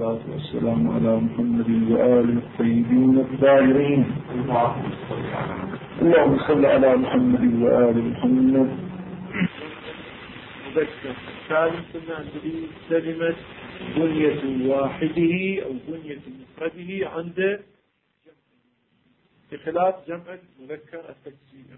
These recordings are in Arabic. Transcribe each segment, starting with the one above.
والصلاة والسلام على محمد وآله الطيبين الطاهرين. اللهم صل على محمد وآل محمد. مذكر سالم كنا عند كلمة بنية واحده أو بنية مفرده عند بخلاف جمع المذكر التكسير.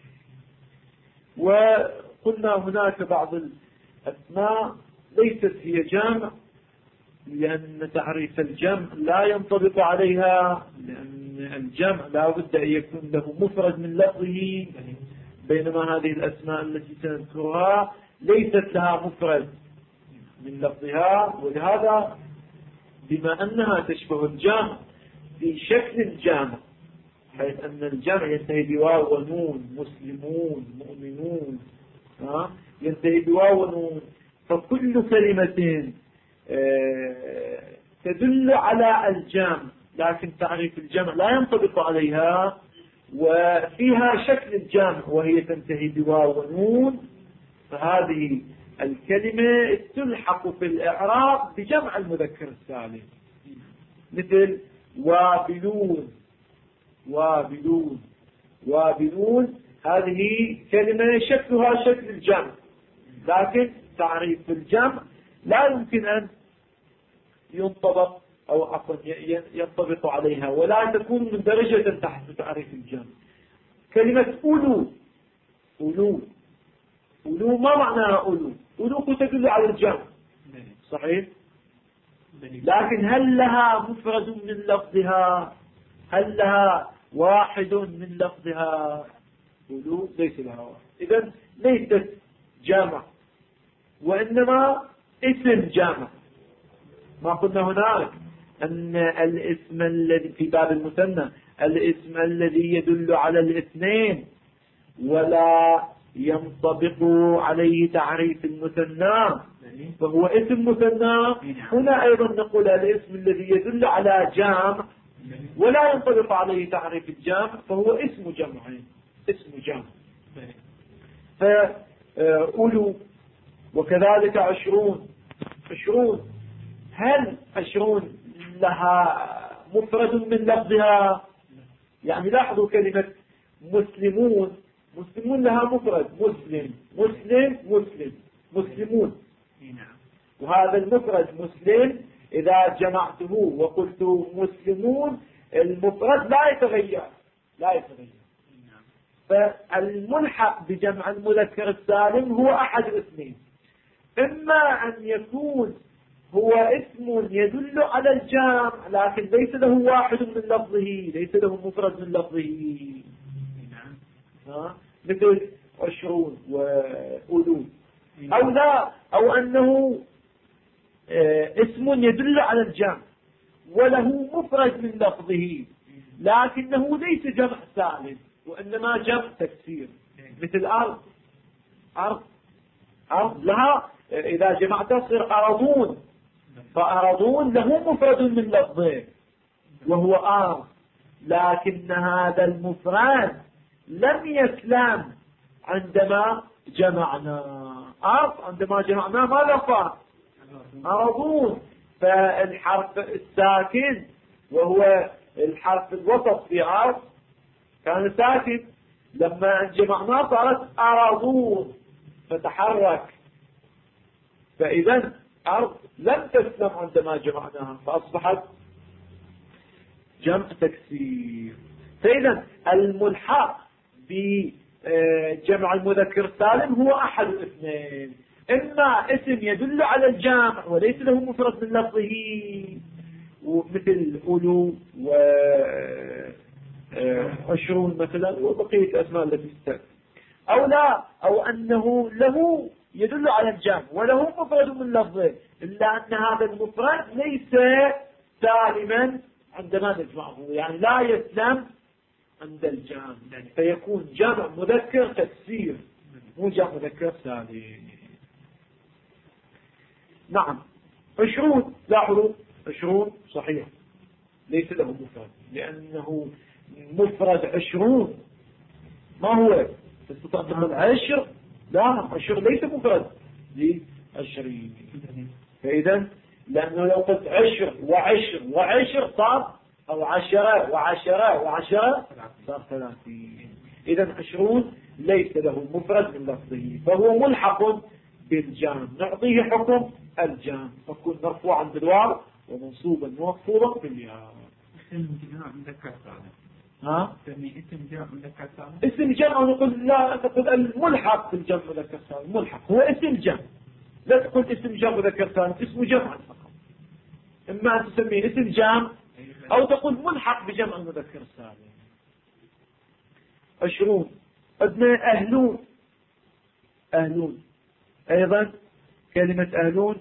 وقلنا هناك بعض الأسماء ليست هي جمع، لأن تعريف الجمع لا ينطبق عليها، لأن الجمع لا بد أن يكون له مفرد من لفظه، بينما هذه الأسماء التي سنذكرها ليست لها مفرد من لفظها، ولهذا بما أنها تشبه الجمع في شكل الجمع، حيث أن الجمع ينتهي بواو ونون، مسلمون، مؤمنون، ينتهي بواو ونون، فكل كلمة تدل على الجمع لكن تعريف الجمع لا ينطبق عليها، وفيها شكل الجمع وهي تنتهي بواو ونون، فهذه الكلمة تلحق في الإعراب بجمع المذكر السالم، مثل وابلون، وابلون، وابلون، هذه كلمة شكلها شكل الجمع، لكن تعريف الجمع لا يمكن أن ينطبق أو عفوا ينطبق عليها، ولا تكون من درجة تحت تعريف الجمع. كلمة أولو، أولو، أولو ما معناها أولو؟ أولو تدل على الجمع صحيح، لكن هل لها مفرد من لفظها؟ هل لها واحد من لفظها؟ أولو ليس لها واحد، إذن ليست جمع وإنما اسم جمع. ما قلنا هناك أن الاسم الذي في باب المثنى الاسم الذي يدل على الاثنين ولا ينطبق عليه تعريف المثنى فهو اسم مثنى. هنا أيضا نقول الاسم الذي يدل على جمع ولا ينطبق عليه تعريف الجمع فهو اسم جمع، اسم جمع. فأولو وكذلك 20. 20 هل 20 لها مفرد من لفظها؟ يعني لاحظوا كلمة مسلمون، مسلمون لها مفرد، مسلم، مسلم، مسلم، مسلمون، وهذا المفرد مسلم إذا جمعته وقلت مسلمون المفرد لا يتغير، لا يتغير. فالملحق بجمع المذكر السالم هو أحد الاثنين، إما أن يكون هو اسم يدل على الجمع لكن ليس له واحد من لفظه، ليس له مفرد من لفظه، مثل 20 وأولو، أو لا، أو أنه اسم يدل على الجمع وله مفرد من لفظه لكنه ليس جمع سالم وإنما جمع تكسير، مثل أرض. أرض، أرض لها إذا جمعتها تصير أرضون، فأرضون له مفرد من لفظه وهو أرض، لكن هذا المفرد لم يسلم عندما جمعنا أرض، عندما جمعنا ماذا صار؟ أرضون. فالحرف الساكن وهو الحرف الوسط في أرض كان ساكن، لما جمعناه صارت أرضون فتحرك، فإذا أرض لم تسلم عندما جمعناها فأصبحت جمع تكسير. فإذا الملحق بجمع المذكر السالم هو أحد الاثنين، إما اسم يدل على الجمع وليس له مفرد من لفظه مثل أولو و20 مثلا وبقية الأسماء التي تستثنى، أو لا، أو أنه له يدل على الجمع وله مفرد من لفظه إلا أن هذا المفرد ليس سالما عندما نجمعه، يعني لا يسلم عند الجمع، فيكون جمع مذكر تكسير مو جمع مذكر سالم. نعم 20 لاحظوا 20 صحيح ليس له مفرد لأنه مفرد 20 ما هو تستطيع تقول 10 لا 10 ليس مفرد ل20، فإذا لأنه لو قلت 10 و10 و10 صار، أو 10 و10 و10 صار 30. إذا 20 ليس له مفرد من لفظه، فهو ملحق بالجام، نعطيه حكم الجام، فكون مرفوعا بالواو ومنصوبا ومخفوضا بالياء. اسم جمع مذكر سالم. ها؟ اسم جمع مذكر سالم. اسم جمع نقول لا، نقول الملحق بالجمع مذكر سالم، ملحق هو اسم جمع، لا تقول اسم جمع مذكر سالم، اسم جمع فقط. إما أن تسميه اسم جمع أو تقول ملحق بجمع المذكر السالم. 20 عندنا أهلون. أهلون أيضا كلمة أهلون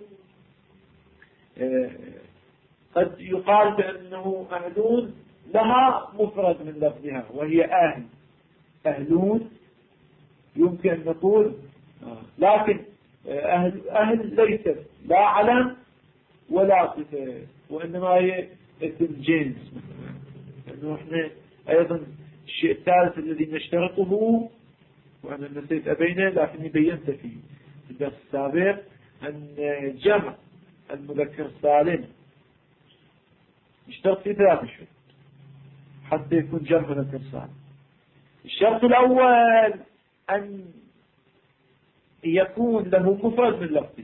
قد يقال بأنه أهلون لها مفرد من لفظها وهي أهل. أهلون يمكن أن نقول، لكن أهل ليست لا علم ولا صفة، وإنما هي اسم جنس. لأنه احنا أيضا الشيء الثالث الذي نشترطه، وأنا نسيت أبينه لكني بينت في الدرس السابق، أن جمع المذكر السالم يشترط في 3 شروط حتى يكون جمع مذكر سالم. الشرط الأول أن يكون له مفرد من لفظه.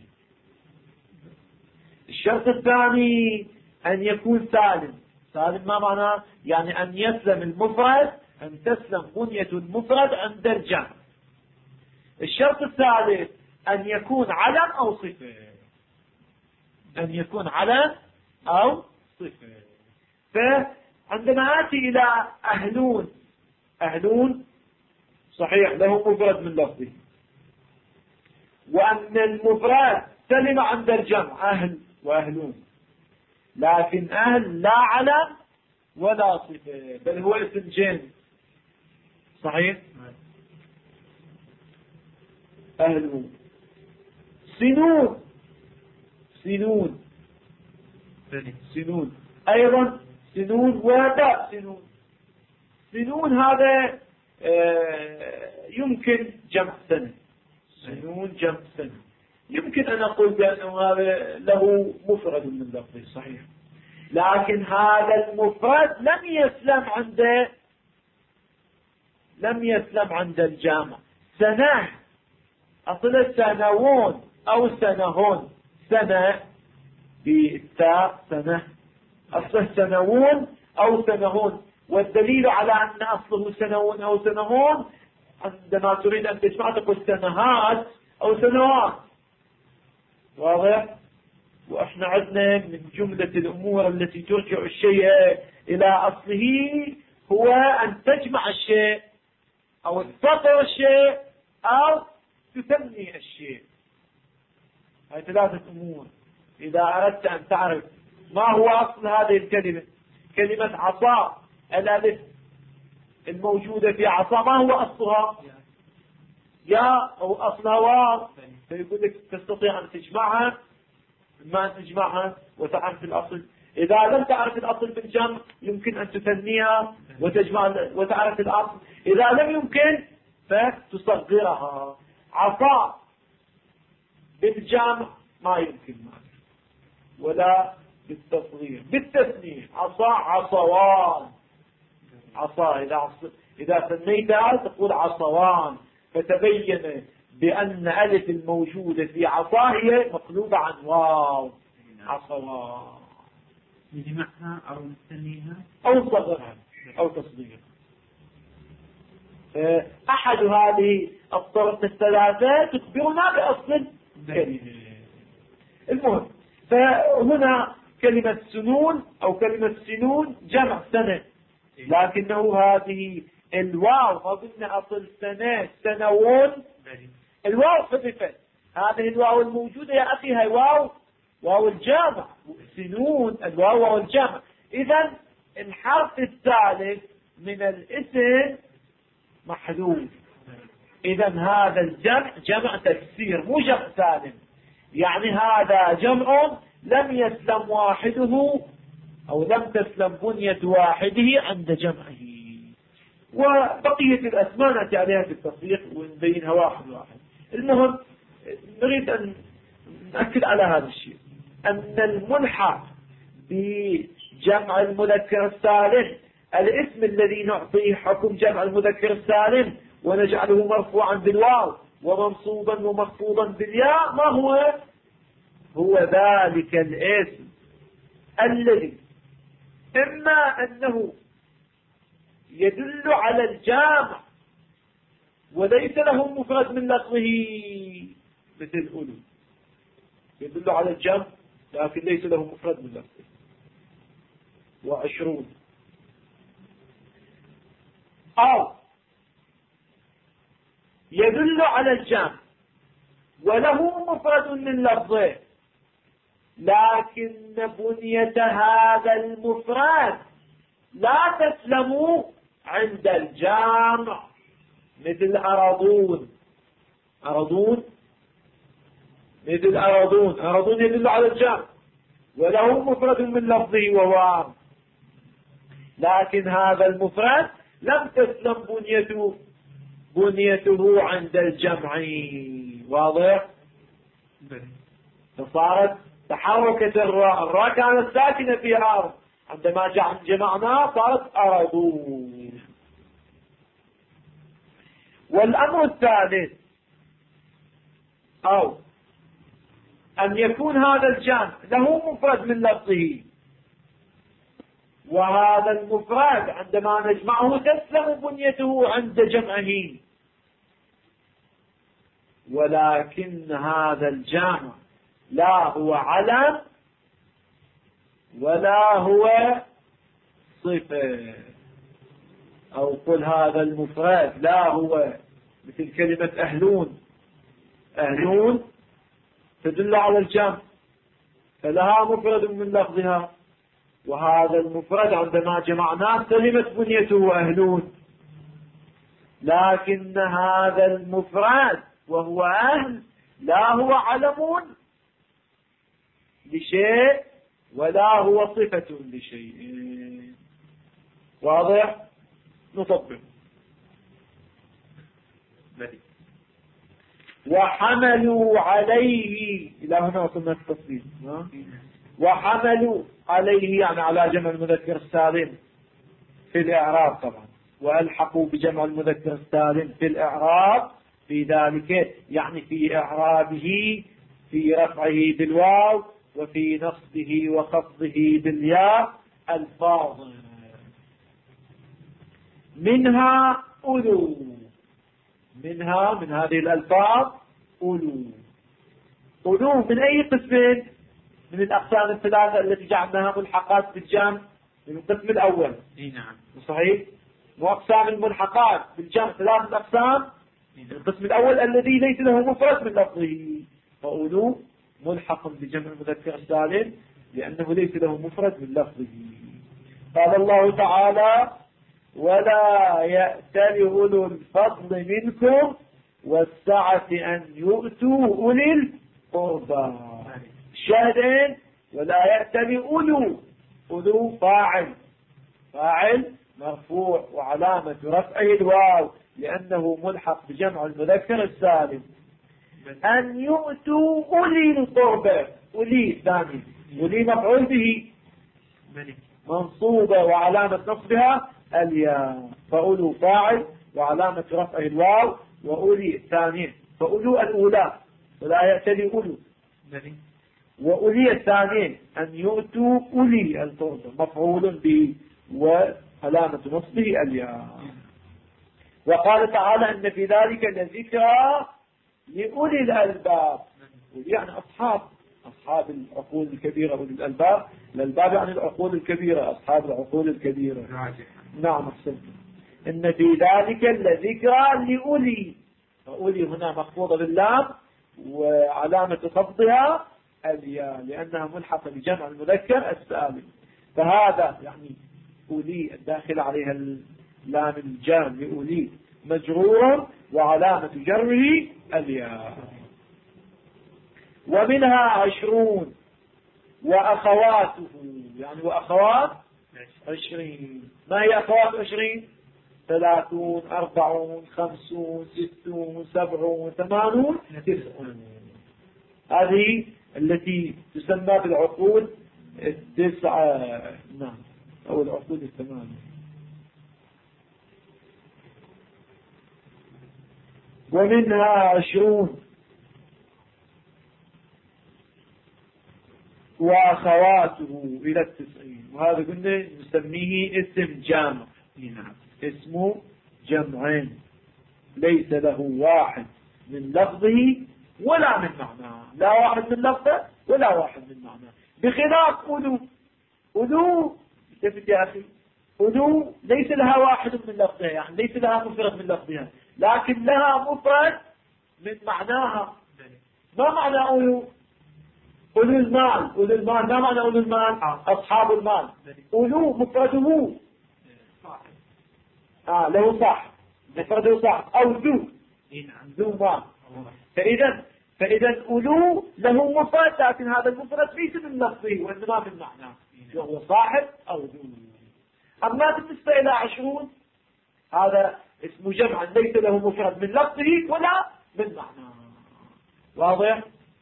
الشرط الثاني أن يكون سالم. سالم ما معناه؟ يعني أن يسلم المفرد، أن تسلم بنية المفرد عند الجمع. الشرط الثالث أن يكون علم أو صفة. أن يكون علم أو صفة. فعندما آتي إلى أهلون، أهلون صحيح له مفرد من لفظه، وأن المفرد سلم عند الجمع أهل وأهلون، لكن أهل لا علم ولا صفة بل هو اسم جنس. صحيح؟ أهلون. سنون. سنون سنون أيضا سنون وباء سنون. سنون هذا يمكن جمع سنة. سنون جمع سنة. يمكن أن أقول بأنه هذا له مفرد من لفظه صحيح، لكن هذا المفرد لم يسلم عند الجامع. سنة أصل سنوون أو سنهون. سنة بالتاء سنة، أصل سنوون أو سنهون. والدليل على أن أصله سنوون أو سنهون عندما تريد أن تجمع تقول سنهات أو سنوات. واضح؟ وإحنا عندنا من جملة الأمور التي ترجع الشيء إلى أصله هو أن تجمع الشيء أو تفطر الشيء أو تثني الشيء. هذه 3 أمور. إذا أردت أن تعرف ما هو أصل هذه الكلمة، كلمة عصا، الألف الموجودة في عصا ما هو أصلها؟ يا أو أصلها واو. فيقول لك تستطيع أن تجمعها، ما أن تجمعها وتعرف الأصل. إذا لم تعرف الأصل بالجمع يمكن أن تثنيها وتجمع وتعرف الأصل. إذا لم يمكن فتصغرها. عصا بالجمع ما يمكن ولا بالتصغير. بالتثنية عصا عصوان. عصا إذا ثنيتها تقول عصوان، فتبين بأن ألف الموجودة في عصا هي مقلوبة عن واو. عصوان. نجمعها أو نثنيها أو صغرها أو تصغيرها. أحد هذه الطرق الثلاثة تخبرنا بأصل الكلمة. المهم، فهنا كلمة سنون أو كلمة سنون جمع سنة، لكنه هذه الواو ما قلنا أصل سنة سنوون، الواو حذفت. هذه الواو الموجودة يا أخي هي واو الجامع. سنون الواو واو الجامع. إذا الحرف الثالث من الاسم محذوف. إذا هذا الجمع جمع تكسير مو جمع سالم، يعني هذا جمع لم يسلم واحده أو لم تسلم بنية واحده عند جمعه. وبقية الأسماء نأتي عليها في التصريح ونبينها واحد واحد. المهم نريد أن نأكد على هذا الشيء، أن الملحق بجمع المذكر السالم الاسم الذي نعطيه حكم جمع المذكر السالم ونجعله مرفوعا بالواو ومنصوبا ومخفوضا بالياء، ما هو ذلك الاسم الذي إما أنه يدل على الجامع وليس له مفرد من لفظه، مثل أولو يدل على الجمع لكن ليس له مفرد من لفظه، و20، أو يدل على الجمع وله مفرد من لفظه لكن بنية هذا المفرد لا تسلم عند الجامع، مثل أرضون. أرضون يدل على الجمع وله مفرد من لفظه وهو، لكن هذا المفرد لم تسلم بنيته عند الجمع. واضح؟ فصارت تحركت الراء كانت ساكنة في أرض، عندما جمعناها صارت أرضون. والأمر الثالث أو أن يكون هذا الجمع له مفرد من لفظه، وهذا المفرد عندما نجمعه تسلم بنيته عند جمعه، ولكن هذا الجمع لا هو علم ولا هو صفة. أو قل هذا المفرد لا هو، مثل كلمة أهلون تدل على الجمع فلها مفرد من لفظها، وهذا المفرد عندما جمعناه سلمت بنيته أهلون، لكن هذا المفرد وهو أهل لا هو علم لشيء ولا هو صفة لشيء. واضح؟ نطبق. وحملوا عليه، إلى هنا وصلنا التصديق. وحملوا عليه يعني على جمع المذكر السالم في الإعراب طبعا، وألحقوا بجمع المذكر السالم في الإعراب في ذلك، يعني في إعرابه في رفعه بالواو وفي نصبه وخفضه بالياء الفاظ منها أولو، من هذه الألفاظ أولو من أي قسم؟ من الأقسام الثلاثة التي جعلناها ملحقات بالجمع، من القسم الأول. نعم صحيح. وأقسام الملحقات بالجمع ثلاثة أقسام. القسم الأول الذي ليس له مفرد من لفظه، فأولو ملحق بجمع المذكر السالم لأنه ليس له مفرد من لفظه. قال الله تعالى: ولا يأتل أولو الفضل منكم والسعة أن يؤتوا أولي القربى. الشاهدين: ولا يأتل أولو فاعل مرفوع وعلامة رفعه الواو لأنه ملحق بجمع المذكر السالم. أن يؤتوا أولي القربى، أولي ثاني، أولي مفعول به منصوبة وعلامة نصبها الياء، فأولو فاعل وعلامة رفعه الواو، وأولي الثانية فأولو الأولى ولا يأتي أولو، وأولي الثانيين أن يؤتوا أولي القربى مفعول به وعلامة نصبه الياء. وقال تعالى: إن في ذلك لذكرى لأولي الألباب، يعني أصحاب العقول الكبيرة. أولي الألباب يعني العقول الكبيرة، أصحاب العقول الكبيرة. نعم أحسنت. إن في ذلك لذكرى لأولي، فأولي هنا مخفوضة باللام وعلامة خفضها الياء لأنها ملحقة بجمع المذكر السالم. فهذا يعني أولي الداخل عليها اللام الجار لأولي مجرور وعلامة جره الياء. ومنها 20 وأخواته، يعني وأخوات 20. ما هي أخوات 20؟ 30 40 50 60 70 80 90. هذه التي تسمى بالعقود التسعة، نعم، أو العقود الثمانية. ومنها 20 وأخواته إلى 90، وهذا قلنا نسميه اسم جامع، اسمه جمعين ليس له واحد من لفظه ولا من معناه، لا واحد من لفظه ولا واحد من معناه، بخلاف أولو. أولو التفت يا أخي، أولو ليس لها واحد من لفظها، يعني ليس لها مفرد من لفظها، لكن لها مفرد من معناها. ما معنى أولو؟ أولو المال، أولو المال، ما معنى أولو المال؟ أصحاب المال. أولو مفرده له صح، مفرده صح، أو ذو مال. فإذا أولو له مفرد، لكن هذا المفرد ليس من لفظه وإنما من معناه، وهو صاحب أو ذو. أما بالنسبة إلى 20 هذا اسم جمع ليس له مفرد من لفظه ولا من معناه. واضح؟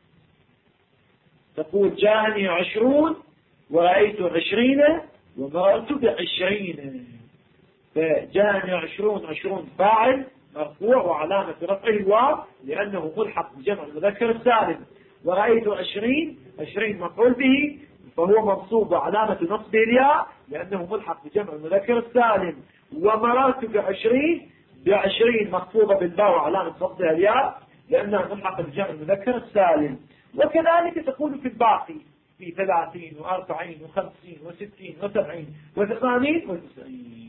تقول جاءني 20 ورأيت 20 ومررت ب20. فجاءني 20 فاعل مرفوع وعلامة رفعه الواو لأنه ملحق بجمع المذكر السالم، ورأيت 20 مفعول به فهو منصوب وعلامة نصبه الياء لأنه ملحق بجمع المذكر السالم، ومررت ب20 مخفوضة بالباء وعلامة نصبها الياء لأنها ملحق بجمع المذكر السالم. وكذلك تقول في الباقي في 30 و40 و50 و60 و70 و80 و90.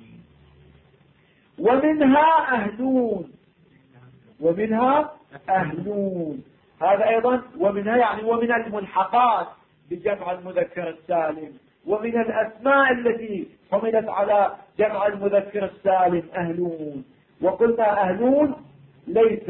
ومنها أهلون، هذا أيضا ومنها يعني ومن الملحقات بجمع المذكر السالم، ومن الأسماء التي حملت على جمع المذكر السالم أهلون. وقلنا أهلون ليس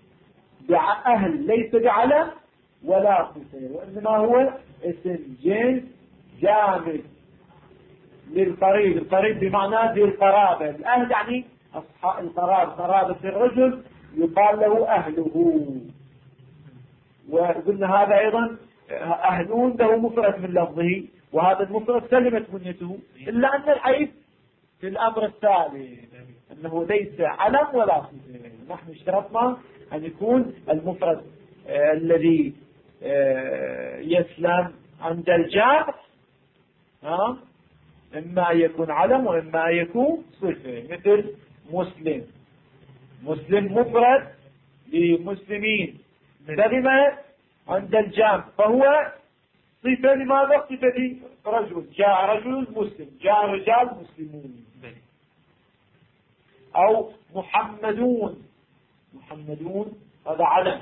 بعلم ولا صفة، وإنما هو اسم جنس جامد للقريب. القريب بمعنى ذي القرابة، الأهل يعني أصحاب القرابة، قرابة الرجل يقال له أهله. وقلنا هذا أيضا أهلون له مفرد من لفظه، وهذا المفرد سلمت بنيته، إلا أن العيب في الأمر التالي أنه ليس علم ولا صفة. نحن اشترطنا أن يكون المفرد الذي يسلم عند الجمع إما يكون علم وإما يكون صفة، مثل مسلم مفرد لمسلمين كلمة عند الجمع فهو صفة. لماذا؟ صفة رجل، جاء رجل مسلم، جاء رجال مسلمون. أو محمدون هذا علم.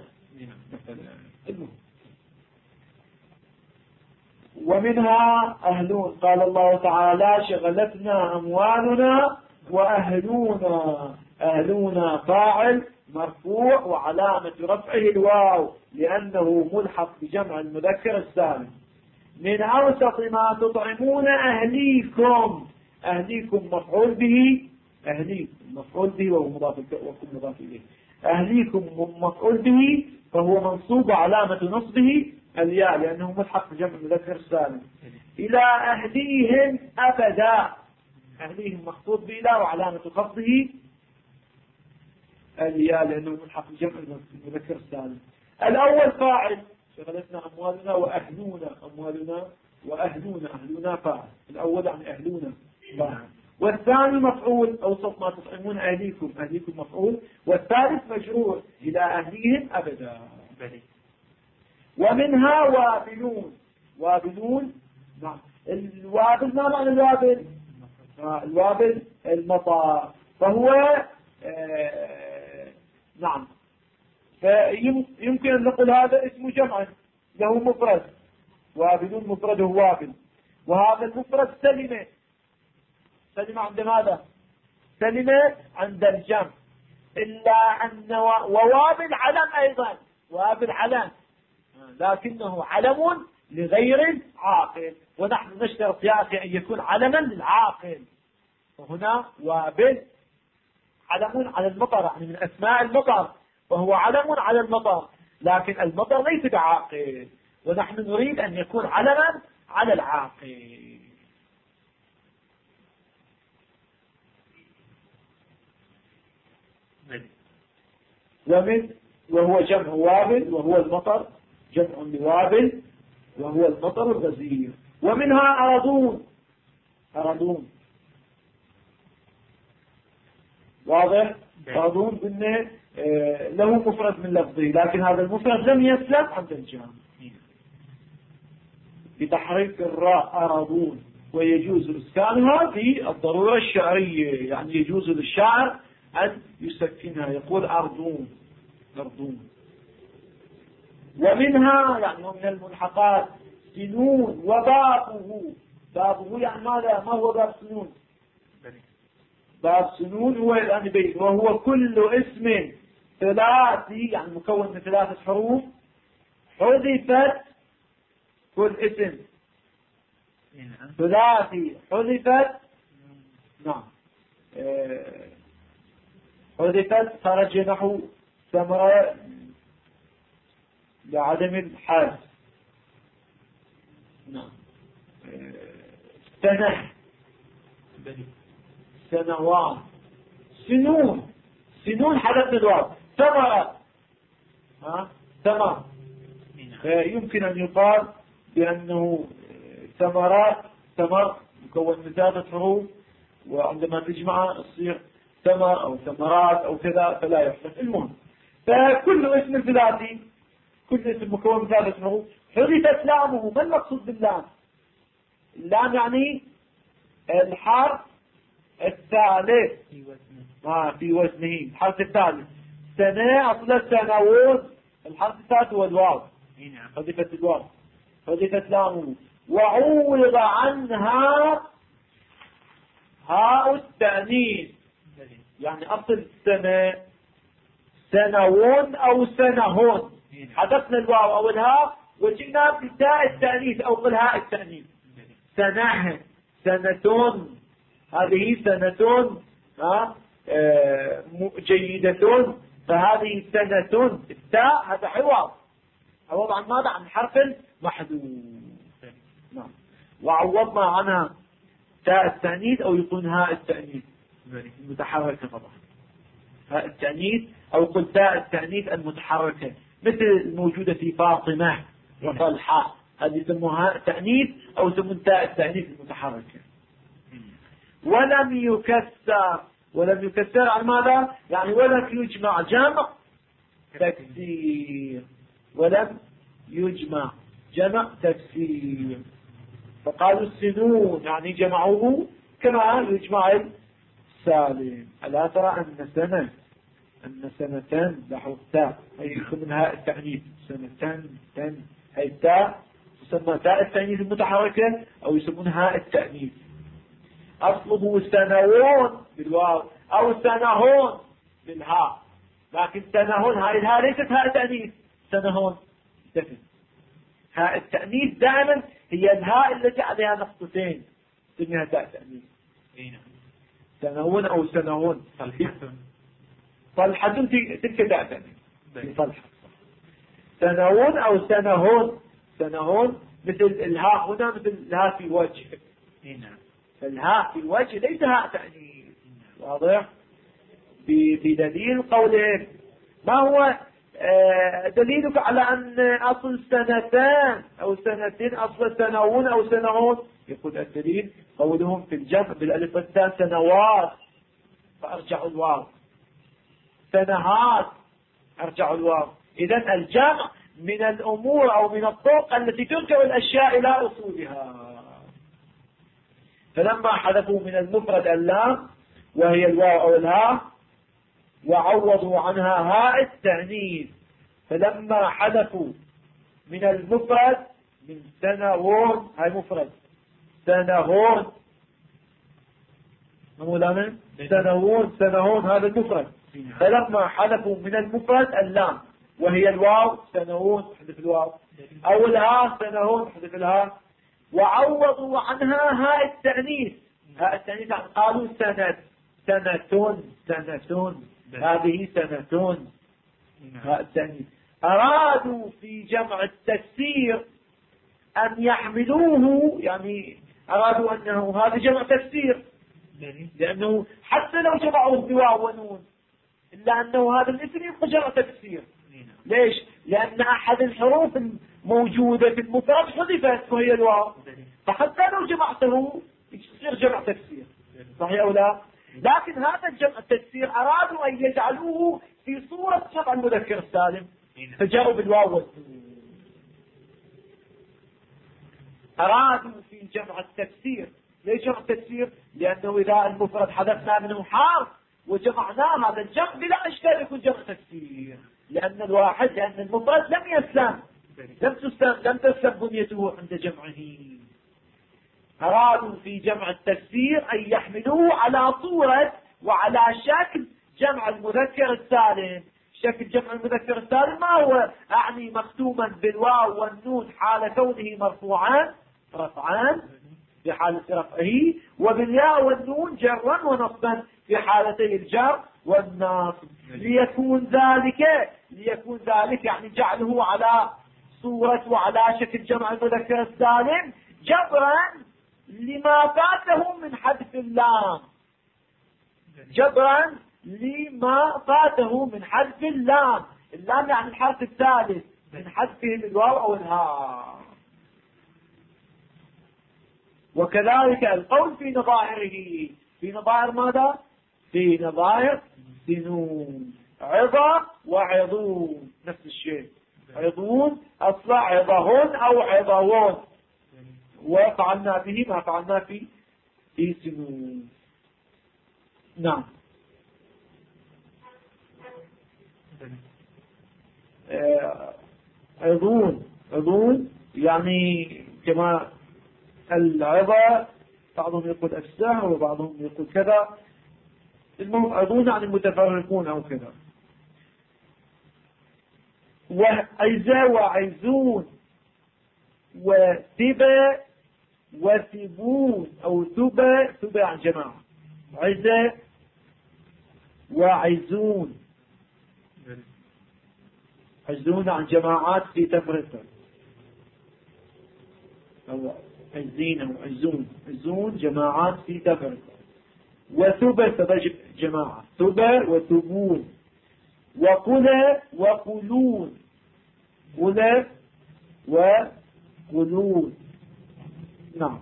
ومنها أهلون، قال الله تعالى شغلتنا أموالنا وأهلونا. أهلونا فاعل مرفوع وعلامة رفعه الواو لأنه ملحق بجمع المذكر السالم. من أوسط ما تطعمون أهليكم. أهليكم مفعول به، أهليكم مفعول به وهو مضاف إليه. أهليكم مفعول به فهو منصوب علامة نصبه الياء لأنه ملحق بجمع المذكر السالم. إلى أهليهم أبدا، أهليهم مخطوط بإلى وعلامة خفضه الياء لأنه ملحق بجمع المذكر السالم. الأول فاعل شغلتنا أموالنا وأهلونا، أموالنا وأهلونا، أهلونا فاعل، الأول عن أهلونا فاعل، والثاني مفعول أوسط ما تطعمون أهليكم، أهليكم مفعول، والثالث مجرور إلى أهليهم أبدا. ومنها وابلون. نعم، الوابل ما معنى الوابل؟ الوابل المطار، فهو نعم، فيمكن أن نقول هذا اسم جمع له مفرد، وابلون مفرده وابل، وهذا المفرد سلم عند ماذا؟ سلم عند الجمع، إلا أن ووابل علم أيضا، وابل علم لكنه علم لغير عاقل، ونحن نشترط يا أخي أن يكون علما للعاقل. وهنا وابل علم على المطر، يعني من أسماء المطر، وهو علم على المطر، لكن المطر ليس بعاقل. ونحن نريد أن يكون علما على العاقل. وهو جمع وابل وهو المطر، جمع لوابل وهو المطر الغزير. ومنها أرضون واضح. أرضون إنه له مفرد من لفظه، لكن هذا المفرد لم يسلم عند الجامع بتحريك الراء أرضون، ويجوز إسكانها في الضرورة الشعرية، يعني يجوز للشاعر أن يسكنها يقول أرضون. ومنها يعني ومن الملحقات سنون وبابه يعني ماذا؟ ما هو باب سنون؟ باب سنون هو الآن بين، وهو كل اسم ثلاثي يعني مكون من 3 حروف حذفت، كل اسم ثلاثي حذفت، نعم حذفت خرج نحو ثمرة لعدم الحاج، نعم سنة، سنوات، سنون حدث الواو، ثمرة ثمر. يمكن أن يقال بأنه ثمر مكون من 3 حروف، وعندما تجمع تصير ثمر أو ثمرات أو كذا فلا يحدث. المهم فكل اسم ثلاثي، كل اسم مكون من 3 حروف حذفت لامه. ما المقصود باللام؟ اللام يعني الحرف الثالث في وزنه، الحرف الثالث. سنة أصل سنوون، الحرف الثالث هو الواو، حذفت الواو، حذفت لامه. وعوض عنها هاء التأنيث، يعني أصل سنة سنوون أو سنهون، حذفنا الواو أو الهاء وجئنا بتاء التأنيث أو بالهاء التأنيث. سنة، سنتون، هذه سنة جيدة، فهذه سنة التاء هذا عوض عن ماذا؟ عن حرف محذوف. نعم. وعوضنا عنها تاء التأنيث أو يكون هاء التأنيث المتحركة طبعا، هاء التأنيث أو قل تاء التأنيث المتحركة، مثل الموجودة في فاطمة وطلحة، هذه يسموها هاء التأنيث أو يسمون تاء التأنيث المتحركة. ولم يكسر عن ماذا؟ يعني ولم يجمع جمع تكسير، ولم يجمع جمع تكسير، فقالوا السنون يعني جمعوه كما يجمع السالم. ألا ترى أن سنتان لاحظ التاء أي منها التأنيث، سنتان هي التاء تسمى تاء التأنيث المتحركة أو يسمونها التأنيث. أصله سنوون بالواو أو سنهون بالهاء، لكن سنهون هاي الهاء ليست هاء تأنيث، سنهون تفهم. هاء التأنيث دائما هي الهاء التي عليها نقطتين تسميها تاء تأنيث. سنهون أو سنهون. طلحة تلك تاء تأنيث طلحة. سنهون أو سنهون مثل الهاء هنا مثل الهاء في وجه. فالهاء في الوجه ليس هاء تأنيث. واضح؟ بدليل قوله ما هو دليلك على أن أصل سنتان أو سنتين أصل سنوون أو سنهون؟ يقول الدليل قولهم في الجمع بالألف والتاء سنوات فأرجعوا الواو، سنهات أرجعوا الواو. إذن الجمع من الأمور أو من الطرق التي ترجع الأشياء إلى أصولها. فلما حذفوا من المفرد اللام وهي الواو أو الهاء وعوضوا عنها هاء التأنيث، فلما حذفوا من المفرد من سنهون، هاي مفرد سنهون مولانا، سنهون هذا المفرد، فلما حذفوا من المفرد اللام وهي الواو سنهون حذف الواو أو الهاء سنهون حذف الهاء، وعوضوا عنها هاء التأنيث. هاء التأنيث قالوا سنتون هذه سنتون. هاء التأنيث أرادوا في جمع التكسير أن يحملوه، يعني أرادوا أنه هذا جمع تفسير، لأنه حتى لو جمعوا بواو ونون إلا أنه هذا الاسم يبقى جمع تفسير. ليش؟ لأن أحد الحروف الموجودة في المفرد حذفت وهي الواو، فحتى لو جمعته يصير جمع تفسير، صحيح أو لا؟ لكن هذا الجمع التفسير أرادوا أن يجعلوه في صورة جمع المذكر السالم، فجاءوا بالواو والنون. أرادوا في جمع التفسير. ليش جمع التفسير؟ لأنه إذا المفرد حذفنا منه حرف وجمعناه هذا الجمع بلا إشكال يكون جمع تفسير، لأن المفرد لم تسلم بنيته عند جمعه. أرادوا في جمع التفسير أن يحملوه على صورة وعلى شكل جمع المذكر السالم. شكل جمع المذكر السالم ما هو أعني مختوما بالواو والنون حال كونه مرفوعا رفعا في حالة رفعه، وبالياء والنون جرا ونصبا في حالتي الجر والنصب. ليكون ذلك يعني جعله على صورة وعلى شكل جمع المذكر السالم جبرا لما فاته من حذف اللام. جبرا لما فاته من حذف اللام. اللام يعني الحرف الثالث من حذفه الواو أو الهاء. وكذلك القول في نظائره. في نظائر ماذا؟ في نظائر سنون. عظى وعظون نفس الشيء. عظون أصلا عظهون أو عظوون، وفعلنا به ما فعلنا في سنون. نعم. عظون يعني كما العظى، بعضهم يقول أفساه وبعضهم يقول كذا. المهم عظون يعني المتفرقون أو كذا. وعزى وعزون وثبى وثبون أو ثبى عن جماعة. عزى وعزون، عزون عن جماعات في تفرقة. عزين أو عزون جماعات في تفرقة. وثبى جماعة، ثبى وثبون. وقلى وقلون، قلى وقلون. نعم.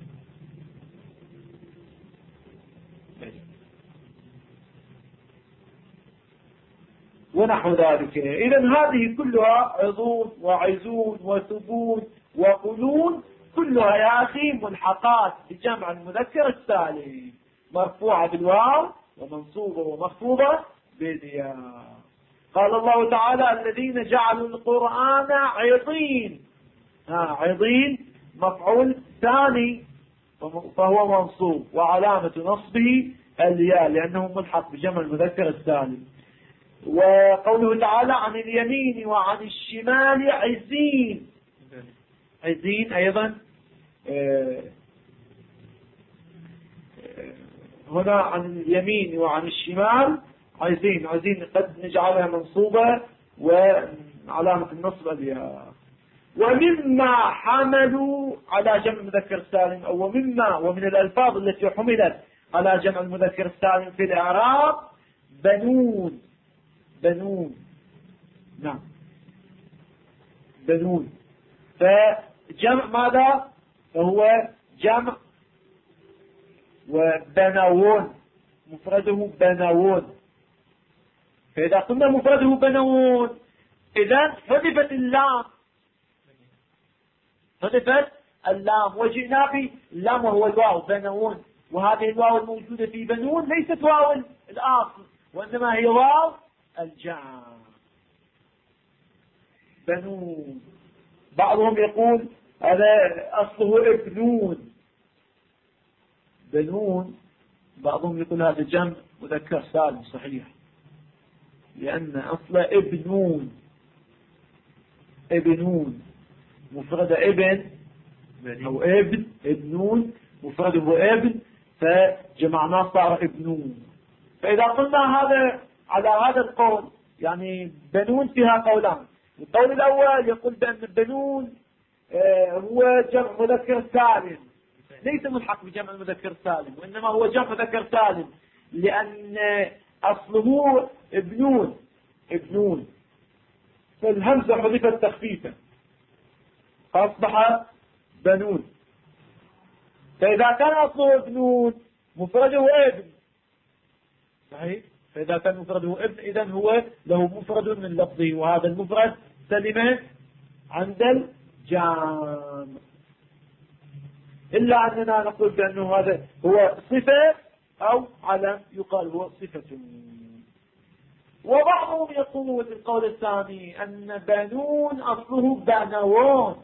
ونحو ذلك. إذن هذه كلها عظون وعزون وثبون وقلون كلها يا أخي ملحقات بجمع المذكر السالم، مرفوعة بالواو ومنصوبة ومخفوضة بالياء. قال الله تعالى الذين جعلوا القرآن عظيم. عظيم مفعول ثاني فهو منصوب وعلامة نصبه الياء لأنه ملحق بجمع المذكر السالم. وقوله تعالى عن اليمين وعن الشمال عزين. عزين أيضا هنا عن اليمين وعن الشمال عزين. عزين قد نجعلها منصوبة وعلامة النصب الياء. ومما حملوا على جمع المذكر السالم أو ومن الألفاظ التي حملت على جمع المذكر السالم في الإعراب بنون. نعم بنون. فجمع ماذا؟ فهو جمع وبنون مفرده بنون. فإذا قلنا مفرده بنون إذن حذفت اللام وجئنا باللام وهو الواو بنون. وهذه الواو الموجودة في بنون ليست واو الأصل وإنما هي واو الجمع بنون. بعضهم يقول هذا أصله ابنون بنون. بعضهم يقول هذا جمع مذكر سالم صحيح لأن أصله ابنون مفرد ابن أو ابنون مفرده ابن فجمعناه صار ابنون. فإذا قلنا هذا على هذا القول يعني بنون فيها قولان. القول الأول يقول بأن بنون هو جمع مذكر سالم، ليس ملحق بجمع المذكر سالم، وإنما هو جمع مذكر سالم لأن أصله ابنون، فالهمزة حذفت تخفيفا فأصبح بنون. فإذا كان أصله ابنون مفرده ابن، صحيح؟ فإذا كان مفرده ابن إذن هو له مفرد من لفظه، وهذا المفرد سلم عند الجامع، إلا أننا نقول بأنه هذا هو صفة أو علم، يقال هو صفة. وبعضهم يقول في القول الثاني أن بنون أصله بنوون،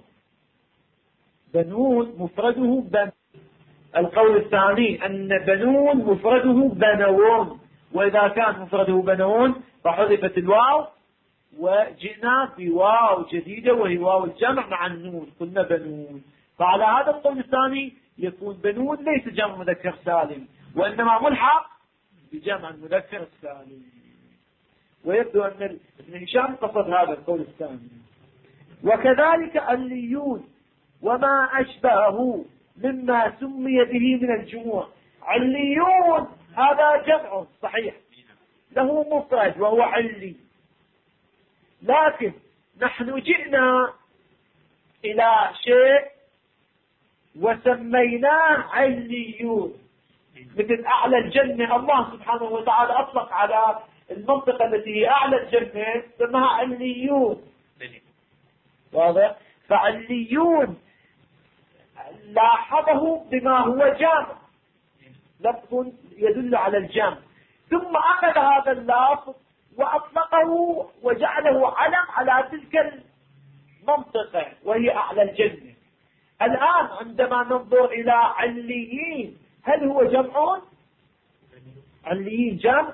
بنون مفرده بنون. القول الثاني أن بنون مفرده بنوون، وإذا كان مفرده بنوون فحذفت الواو وجئنا بواو جديدة وهي واو الجمع مع النون، قلنا بنون. فعلى هذا القول الثاني يكون بنون ليس جمع مذكر سالم، وإنما ملحق بجمع المذكر السالم. ويبدو أن ابن هشام قصد هذا القول الثاني. وكذلك عليون وما أشبهه مما سمي به من الجموع. عليون هذا جمع صحيح له مفرد وهو علي، لكن نحن جئنا إلى شيء وسميناه عليون، مثل أعلى الجنة. الله سبحانه وتعالى أطلق على المنطقة التي هي أعلى الجنة سماها عليون، واضح؟ فعليون لاحظه بما هو جامع، لفظ يدل على الجامع، ثم أخذ هذا اللفظ وأطلقه وجعله علم على تلك المنطقة وهي أعلى الجنة. الآن عندما ننظر إلى عليين، هل هو جمع؟ عليين جمع؟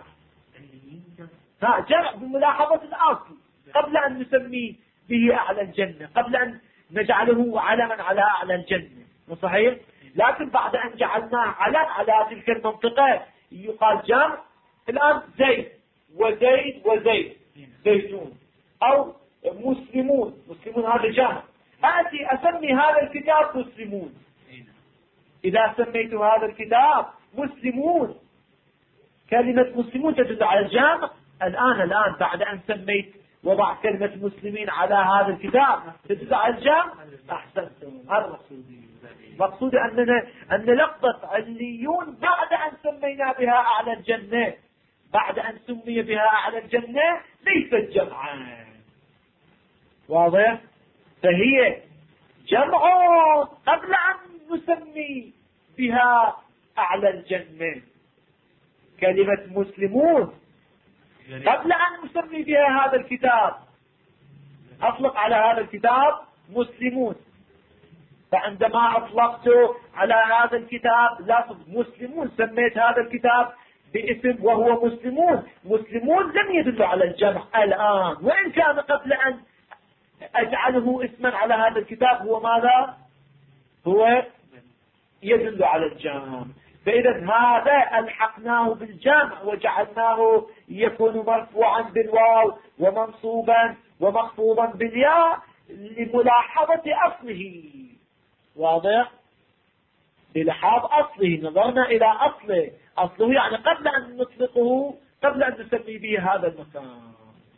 جمع بملاحظة الأصل، قبل أن نسميه به أعلى الجنة، قبل أن نجعله علما على أعلى الجنة، صحيح؟ لكن بعد أن جعلناه علم على تلك المنطقة يقال جمع. الآن زيد وزيد زيتون، أو مسلمون هذا جمع. آتي أسمي هذا الكتاب مسلمون، إذا سميت هذا الكتاب مسلمون، كلمة مسلمون تدل على الجمع. الآن بعد أن سميت وضع كلمة مسلمين على هذا الكتاب تدل على الجمع. أحسنتم، هذا مقصود أن لفظة عليون بعد أن سمينا بها أعلى الجنة، بعد أن سمي بها أعلى الجنة ليست جمعا، واضح؟ فهي جمع قبل أن نسمي بها أعلى الجنة. كلمة مسلمون قبل أن نسمي بها هذا الكتاب أطلق على هذا الكتاب مسلمون، فعندما أطلقت على هذا الكتاب لفظ مسلمون سميت هذا الكتاب باسم وهو مسلمون لم يدل على الجمع الآن، وإن كان قبل أن أجعله اسما على هذا الكتاب هو ماذا؟ هو يدل على الجمع. فإذا هذا ألحقناه بالجمع وجعلناه يكون مرفوعا بالواو ومنصوبا ومخفوضا بالياء لملاحظة أصله، واضح؟ للحاظ أصله، نظرنا إلى أصله يعني قبل أن نطلقه، قبل أن نسمي به هذا المكان.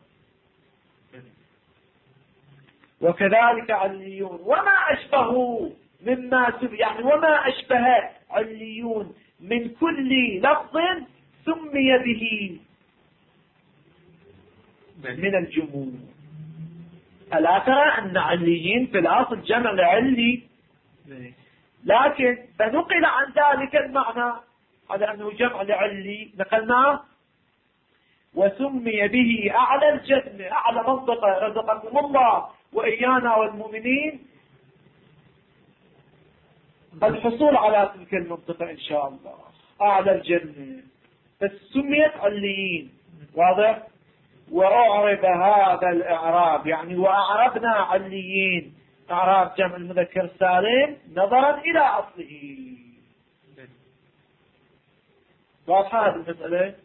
وكذلك عليون وما أشبهه مما سمي، يعني وما أشبه عليون من كل لفظ سمي به من الجموع. ألا ترى أن عليين في الأصل جمع لعلي، لكن فنقل عن ذلك المعنى على أنه جمع لعلي، نقلناه وسمي به أعلى الجنة، أعلى منطقة رزقكم الله وإيانا والمؤمنين الحصول على تلك المنطقة إن شاء الله، أعلى الجنة، فسميت عليين، واضح؟ وأعرب هذا الإعراب، يعني وأعربنا عليين إعراب جمع المذكر السالم نظرا إلى أصله. واضحة هذه المسألة؟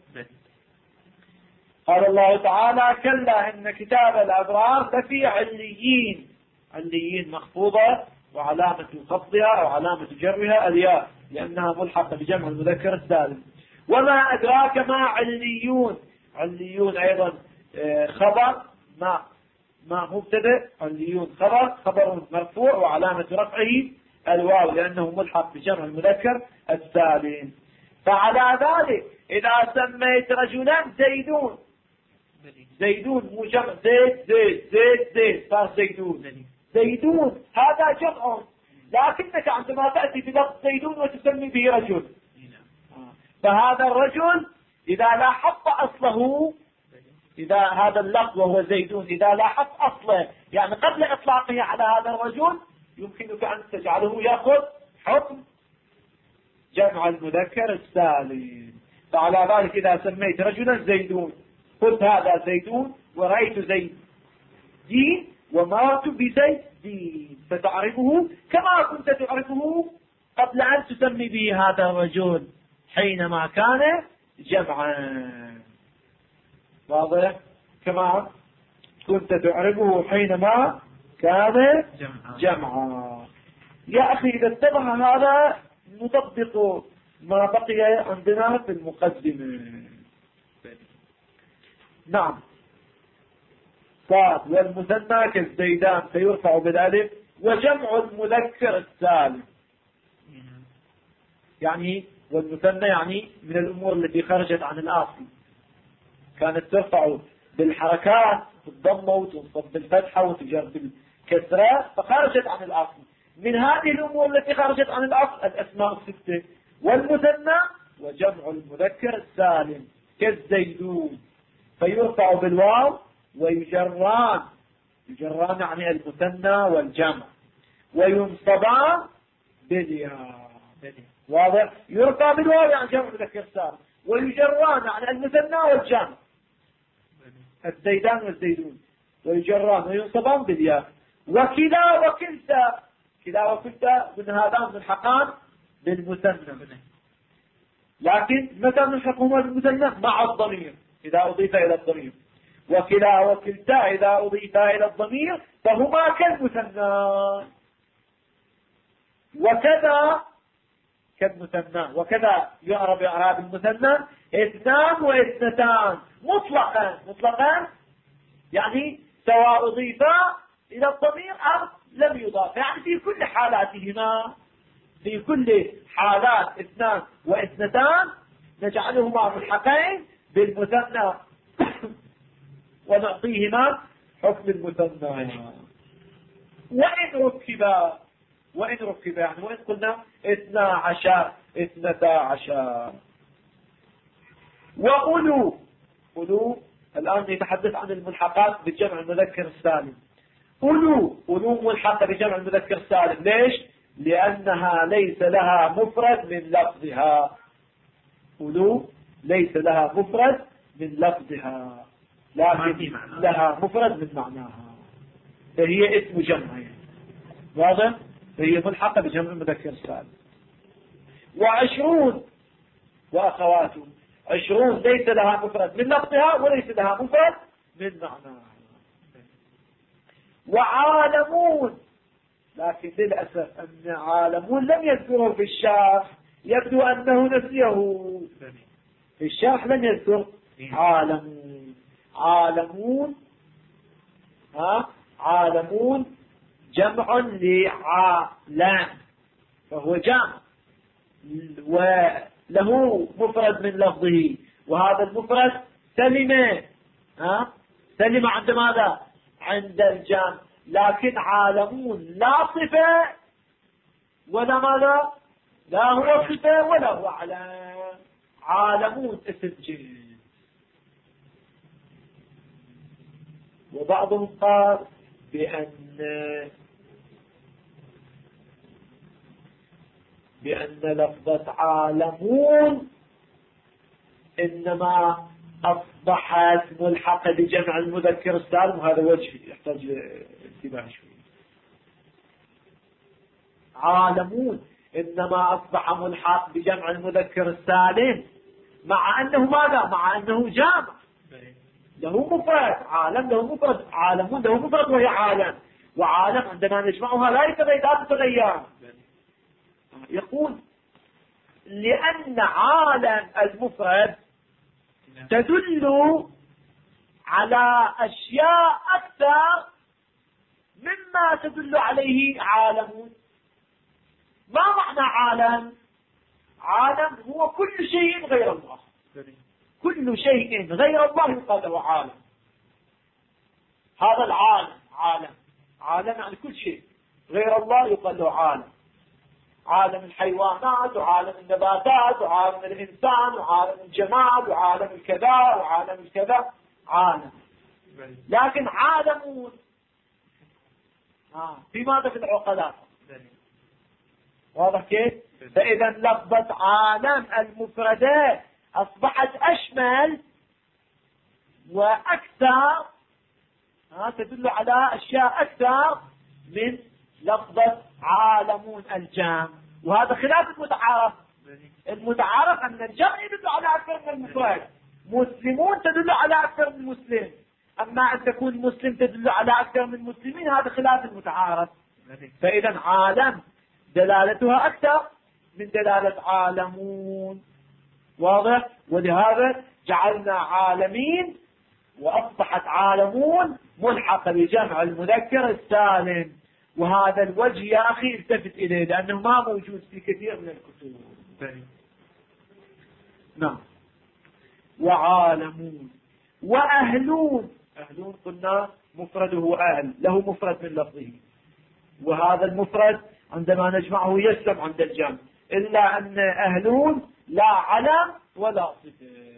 قال الله تعالى كلا إن كتاب الأبرار لفي عليين، عليين مخفوضة وعلامة خفضها أو علامة جرها الياء لأنها ملحقة بجمع المذكر السالم. وما أدراك ما عليون. عليون أيضا خبر، ما مبتدأ، عليون خبر مرفوع وعلامة رفعه الواو لأنه ملحق بجمع المذكر السالم. فعلى ذلك إذا سميت رجلا زيدون، زيدون مو جمع زيد صار زيدون هذا جمع، لكنك عندما تأتي بلفظ زيدون وتسمي به رجل، فهذا الرجل إذا لاحظت أصله، إذا هذا اللفظ وهو زيدون إذا لاحظت أصله يعني قبل إطلاقه على هذا الرجل يمكنك أن تجعله يأخذ حكم جمع المذكر السالم. فعلى ذلك إذا سميت رجلا زيدون قلت هذا زيدون ورأيت زيدين ومات بزيدين، فتعرفه كما كنت تعرفه قبل أن تسمي به هذا الرجل حينما كان جمعا. واضح؟ كما كنت تعرفه حينما كان جمعا. يا أخي إذا اتضح هذا نطبق ما بقي عندنا في المقدمة. نعم. صاد والمثنى كالزيدان فيرفع بالالف، وجمع المذكر السالم يعني والمثنى يعني من الأمور التي خرجت عن الأصل، كانت ترفع بالحركات بالضمة وتنصب بالفتحة وتجر بالكسرة فخرجت عن الأصل. من هذه الأمور التي خرجت عن الأصل الأسماء الستة والمثنى وجمع المذكر السالم كالزيدون فيرفع بالواو ويجران، يجران يعني المثنى والجمع، وينصبان بالياء. واضح؟ يرفع بالواو يعني جمع مذكر سالم، ويجران يعني المثنى والجمع الزيدان والزيدون، ويجران وينصبان بالياء. وكلا وكلتا، كلا وكلتا من هذان ملحقان بالمثنى، لكن متى ملحقهما بالمثنى؟ مع الضمير إذا أضيف إلى الضمير. وكلا وكلتا إذا أضيف إلى الضمير فهما كالمثنى. وكذا كالمثنى، وكذا يعرب إعراب المثنى اثنان واثنتان مطلقا يعني سواء أضيفا إلى الضمير أو لم يضاف، يعني في كل حالاتهما، في كل حالات اثنان واثنتان نجعلهما ملحقين بالمثنى ونعطيهما حكم المثنى. وإن ركبا يعني وإن قلنا 12 12. وأولو الآن نتحدث عن الملحقات بالجمع المذكر السالم. أولو ملحقة بجمع المذكر السالم. ليش؟ لأنها ليس لها مفرد من لفظها. أولو ليس لها مفرد من لفظها لكن لها مفرد من معناها، فهي اسم جمع. واضح؟ فهي ملحقة بجمع المذكر السالم. و20 وأخواته، 20 ليس لها مفرد من لفظها وليس لها مفرد من معناها. وعالمون، لكن للأسف أن عالمون لم يذكره في الشرح، يبدو أنه نسيه. في الشرح لم يذكر عالمون. عالمون جمع لعالم فهو جمع وله مفرد من لفظه، وهذا المفرد سلم عند ماذا؟ عند الجمع. لكن عالمون لا صفة ولا ماذا؟ لا هو صفة ولا هو علم. عالمون اسم جنس. وبعضهم قال بأن لفظة عالمون إنما أصبحت ملحقة بجمع المذكر السالم، وهذا وجه يحتاج انتباه شوي. عالمون إنما أصبح ملحق بجمع المذكر السالم مع أنه ماذا؟ مع أنه جامع له مفرد. عالم له مفرد، عالمون له مفرد وهي عالم، وعالم عندما نجمعها لا تتغير. يقول لأن عالم المفرد تدل على أشياء أكثر مما تدل عليه عالم. ما معنى عالم؟ عالم هو كل شيء غير الله. كل شيء غير الله يقال له عالم. هذا العالم عالم يعني كل شيء غير الله يقال له عالم. عالم الحيوانات وعالم النباتات وعالم الإنسان وعالم الجماد وعالم الكذا وعالم الكذا عالم. لكن عالمون في ماذا؟ في العقلاء. واضح كيف؟ فإذا لفظة عالم المفردة أصبحت أشمل وأكثر، تدل على أشياء أكثر من لفظة عالمون الجمع. وهذا خلاف المتعارف. المتعارف أن الجمع يدل على أكثر من المفرد. مسلمون تدل على أكثر من مسلم، أما أن تكون مسلم تدل على أكثر من مسلمين هذا خلاف المتعارف. فإذا عالم دلالتها أكثر من دلالة عالمون. واضح؟ ولهذا جعلنا عالمين وأصبحت عالمون ملحقة بجمع المذكر السالم. وهذا الوجه يا أخي التفت إليه لأنه ما موجود في كثير من الكتب. نعم. وعالمون وأهلون. أهلون قلنا مفرده أهل، له مفرد من لفظه، وهذا المفرد عندما نجمعه يسلم عند الجمع، إلا أن أهلون لا علم ولا صفة.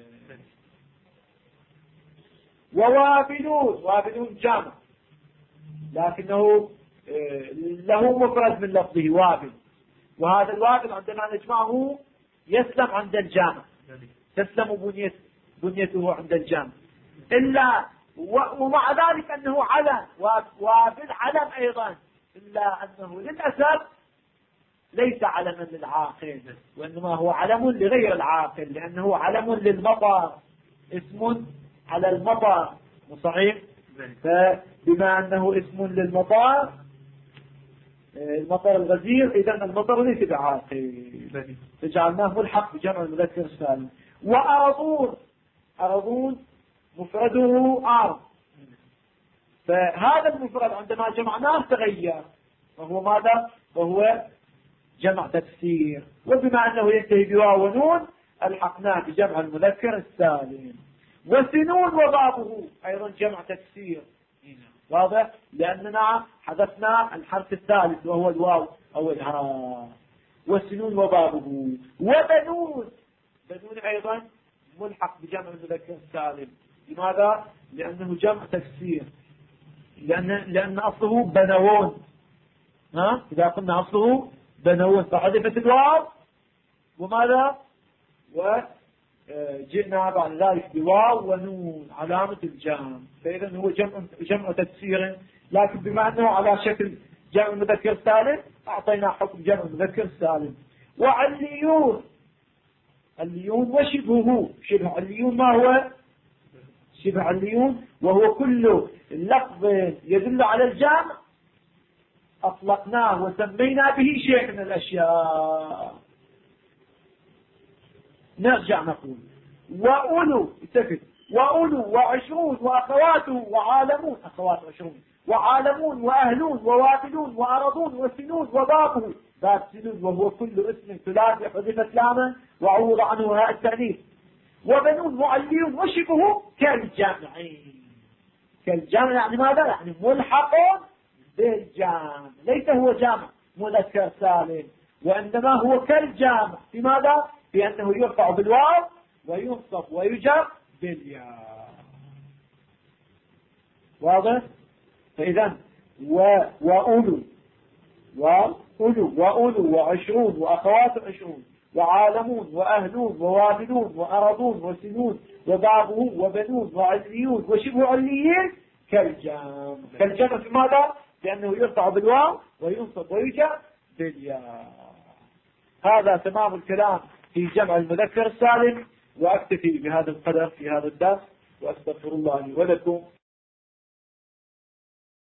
ووابلون. وابلون جمع لكنه له مفرد من لفظه وابل، وهذا الوابل عندما نجمعه يسلم عند الجمع، تسلم بنيته عند الجمع. إلا ومع ذلك أنه علم، وابل علم أيضا، إلا أنه للأسف ليس علما للعاقل، وإنما هو علم لغير العاقل، لأنه علم للمطر، اسم على المطر. صحيح؟ فبما أنه اسم للمطر، المطر الغزير، إذا المطر ليس بعاقل، فجعلناه ملحق بجمع المذكر السالم. وأرضون. أرضون مفرده أرض، فهذا المفرد عندما جمعناه تغير، وهو ماذا؟ وهو جمع تكسير. وبما أنه ينتهي بواو ونون ألحقناه بجمع المذكر السالم. وسنون وبابه أيضا جمع تكسير. واضح؟ لأننا حذفنا الحرف الثالث وهو الواو أو الهاء. وسنون وبابه. وبنون. بنون أيضا ملحق بجمع المذكر السالم. لماذا؟ لأنه جمع تكسير، لأن أصله بنوون. إذا قلنا أصله بنوون فحذفت الواو وماذا؟ وجئنا بعد ذلك بواو ونون علامة الجمع، فإذا هو جمع تكسير، لكن بما أنه على شكل جمع المذكر سالم أعطينا حكم جمع المذكر سالم. وعليون. عليون وشبهه. شبه عليون ما هو؟ شبه عليون وهو كل لفظ يدل على الجمع أطلقناه وسمينا به شيء من الأشياء. نرجع نقول وأولو. التفت. وأولو وعشرون وأخواته وعالمون. أخوات عشرون وعالمون وأهلون ووابلون وأرضون وسنون وبابه. باب سنون وهو كل اسم ثلاثي حذفت لاما وعوض عنه هاء التأنيث. وبنون وعليون وشبهه كالجمعين. كالجمع يعني ماذا؟ يعني ملحق بالجمع، ليس هو جمع مذكر سالم، وإنما هو كالجمع. لماذا؟ بأنه يرفع بالواو وينصب ويجر بالياء. واضح؟ فإذا وأولو وأولو وعشرون وأخوات عشرون وعالمون وأهلون ووابلون وأرضون وسنون وبابه وبنون وعليون وشبه عليين كالجمع. كالجمع في ماذا؟ لأنه يرفع بالواو وينصب ويجر بالياء. هذا تمام الكلام في جمع المذكر السالم، وأكتفي بهذا القدر في هذا الدرس، وأستغفر الله لي ولكم.